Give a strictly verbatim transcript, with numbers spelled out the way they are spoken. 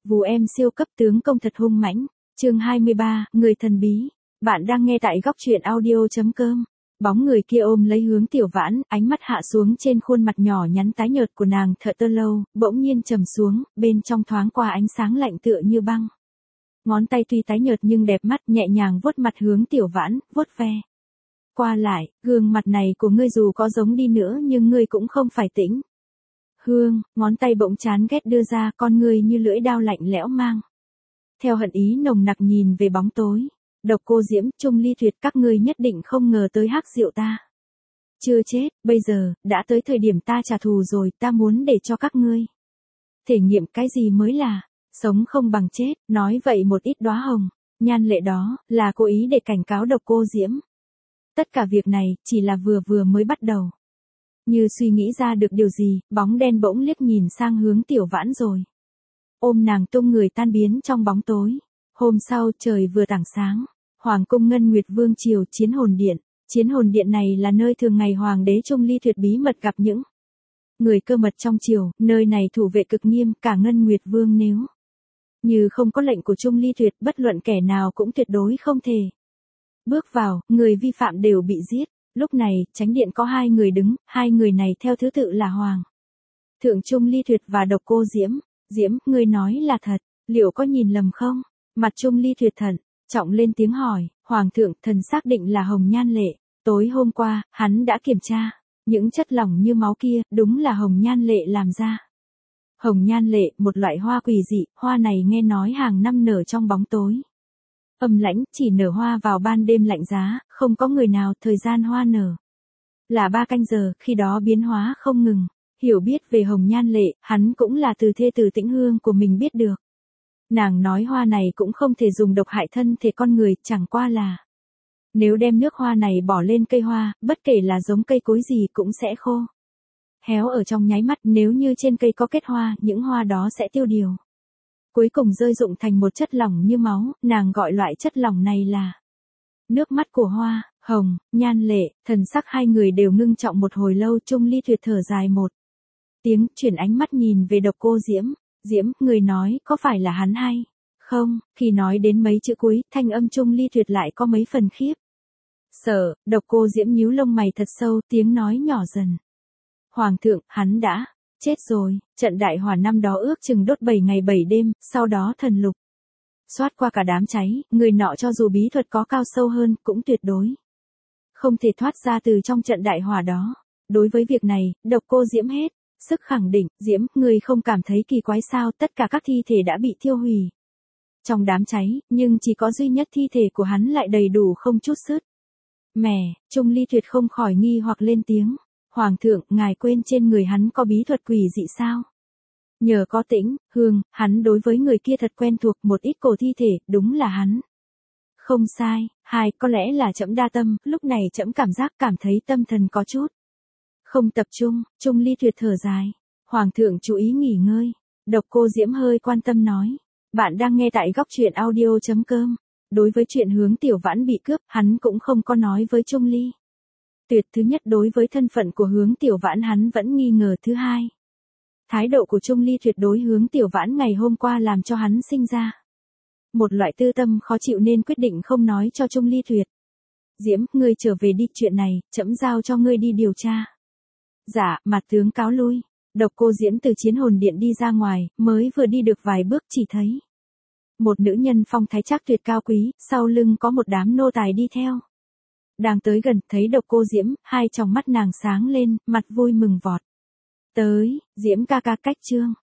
Vù em siêu cấp tướng công thật hung mãnh. Chương hai mươi ba, người thần bí. Bạn đang nghe tại góc truyện audio chấm com. Bóng người kia ôm lấy Hướng Tiểu Vãn, ánh mắt hạ xuống trên khuôn mặt nhỏ nhắn tái nhợt của nàng thợ tơ lâu, bỗng nhiên trầm xuống, bên trong thoáng qua ánh sáng lạnh tựa như băng. Ngón tay tuy tái nhợt nhưng đẹp mắt, nhẹ nhàng vuốt mặt Hướng Tiểu Vãn, vuốt ve. Qua lại, gương mặt này của ngươi dù có giống đi nữa nhưng ngươi cũng không phải tĩnh. Hương, ngón tay bỗng chán ghét đưa ra, con ngươi như lưỡi dao lạnh lẽo mang theo hận ý nồng nặc nhìn về bóng tối. Độc Cô Diễm, Trung Ly Tuyệt, các ngươi nhất định không ngờ tới hắc diệu ta chưa chết, bây giờ đã tới thời điểm ta trả thù rồi, ta muốn để cho các ngươi thể nghiệm cái gì mới là sống không bằng chết. Nói vậy một ít đóa hồng nhan lệ đó là cố ý để cảnh cáo Độc Cô Diễm. Tất cả việc này chỉ là vừa vừa mới bắt đầu. Như suy nghĩ ra được điều gì, bóng đen bỗng liếc nhìn sang Hướng Tiểu Vãn rồi ôm nàng tung người tan biến trong bóng tối. Hôm sau trời vừa tảng sáng, Hoàng cung Ngân Nguyệt Vương triều Chiến Hồn Điện. Chiến Hồn Điện này là nơi thường ngày Hoàng đế Trung Ly Tuyệt bí mật gặp những người cơ mật trong triều, nơi này thủ vệ cực nghiêm, cả Ngân Nguyệt Vương nếu như không có lệnh của Trung Ly Tuyệt, bất luận kẻ nào cũng tuyệt đối không thể bước vào, người vi phạm đều bị giết. Lúc này, chánh điện có hai người đứng, hai người này theo thứ tự là Hoàng thượng Trung Ly Tuyệt và Độc Cô Diễm. Diễm, ngươi nói là thật, liệu có nhìn lầm không? Mặt Trung Ly Tuyệt thận trọng lên tiếng hỏi. Hoàng thượng, thần xác định là hồng nhan lệ. Tối hôm qua, hắn đã kiểm tra, những chất lỏng như máu kia, đúng là hồng nhan lệ làm ra. Hồng nhan lệ, một loại hoa quỷ dị, hoa này nghe nói hàng năm nở trong bóng tối âm lãnh, chỉ nở hoa vào ban đêm lạnh giá, không có người nào, thời gian hoa nở là ba canh giờ, khi đó biến hóa không ngừng. Hiểu biết về hồng nhan lệ, hắn cũng là từ thê tử Tĩnh Hương của mình biết được. Nàng nói hoa này cũng không thể dùng độc hại thân thể con người, chẳng qua là nếu đem nước hoa này bỏ lên cây hoa, bất kể là giống cây cối gì cũng sẽ khô héo ở trong nháy mắt. Nếu như trên cây có kết hoa, những hoa đó sẽ tiêu điều, cuối cùng rơi rụng thành một chất lỏng như máu. Nàng gọi loại chất lỏng này là nước mắt của hoa. Hồng nhan lệ, thần sắc hai người đều ngưng trọng một hồi lâu. Trung Ly Tuyệt thở dài một tiếng, chuyển ánh mắt nhìn về Độc Cô Diễm. Diễm, người nói có phải là hắn hay không? Khi nói đến mấy chữ cuối, thanh âm Trung Ly Tuyệt lại có mấy phần khiếp sợ. Độc Cô Diễm nhíu lông mày thật sâu, tiếng nói nhỏ dần. Hoàng thượng, hắn đã chết rồi. Trận đại hỏa năm đó ước chừng đốt bảy ngày bảy đêm, sau đó thần lục xoát qua cả đám cháy, người nọ cho dù bí thuật có cao sâu hơn, cũng tuyệt đối không thể thoát ra từ trong trận đại hỏa đó. Đối với việc này, Độc Cô Diễm hết sức khẳng định. Diễm, người không cảm thấy kỳ quái sao? Tất cả các thi thể đã bị thiêu hủy trong đám cháy, nhưng chỉ có duy nhất thi thể của hắn lại đầy đủ không chút sứt mẻ. Trung Ly Tuyệt không khỏi nghi hoặc lên tiếng. Hoàng thượng, ngài quên trên người hắn có bí thuật quỷ dị sao? Nhờ có Tĩnh Hương, hắn đối với người kia thật quen thuộc. Một ít cổ thi thể, đúng là hắn. Không sai. Hai, có lẽ là trẫm đa tâm, lúc này trẫm cảm giác cảm thấy tâm thần có chút không tập trung. Trung Ly Tuyệt thở dài. Hoàng thượng chú ý nghỉ ngơi. Độc Cô Diễm hơi quan tâm nói. Bạn đang nghe tại góc truyện audio chấm com. Đối với chuyện Hướng Tiểu Vãn bị cướp, hắn cũng không có nói với Trung Ly Tuyệt. Thứ nhất, đối với thân phận của Hướng Tiểu Vãn hắn vẫn nghi ngờ. Thứ hai, thái độ của Trung Ly Tuyệt đối Hướng Tiểu Vãn ngày hôm qua làm cho hắn sinh ra một loại tư tâm khó chịu nên quyết định không nói cho Trung Ly Tuyệt. Diễm, ngươi trở về đi, chuyện này, trẫm giao cho ngươi đi điều tra. Dạ, mặt tướng cáo lui. Độc Cô Diễm từ Chiến Hồn Điện đi ra ngoài, mới vừa đi được vài bước chỉ thấy một nữ nhân phong thái trác tuyệt cao quý, sau lưng có một đám nô tài đi theo. Đang tới gần, thấy Độc Cô Diễm, hai tròng mắt nàng sáng lên, mặt vui mừng vọt tới. Diễm ca ca, cách chương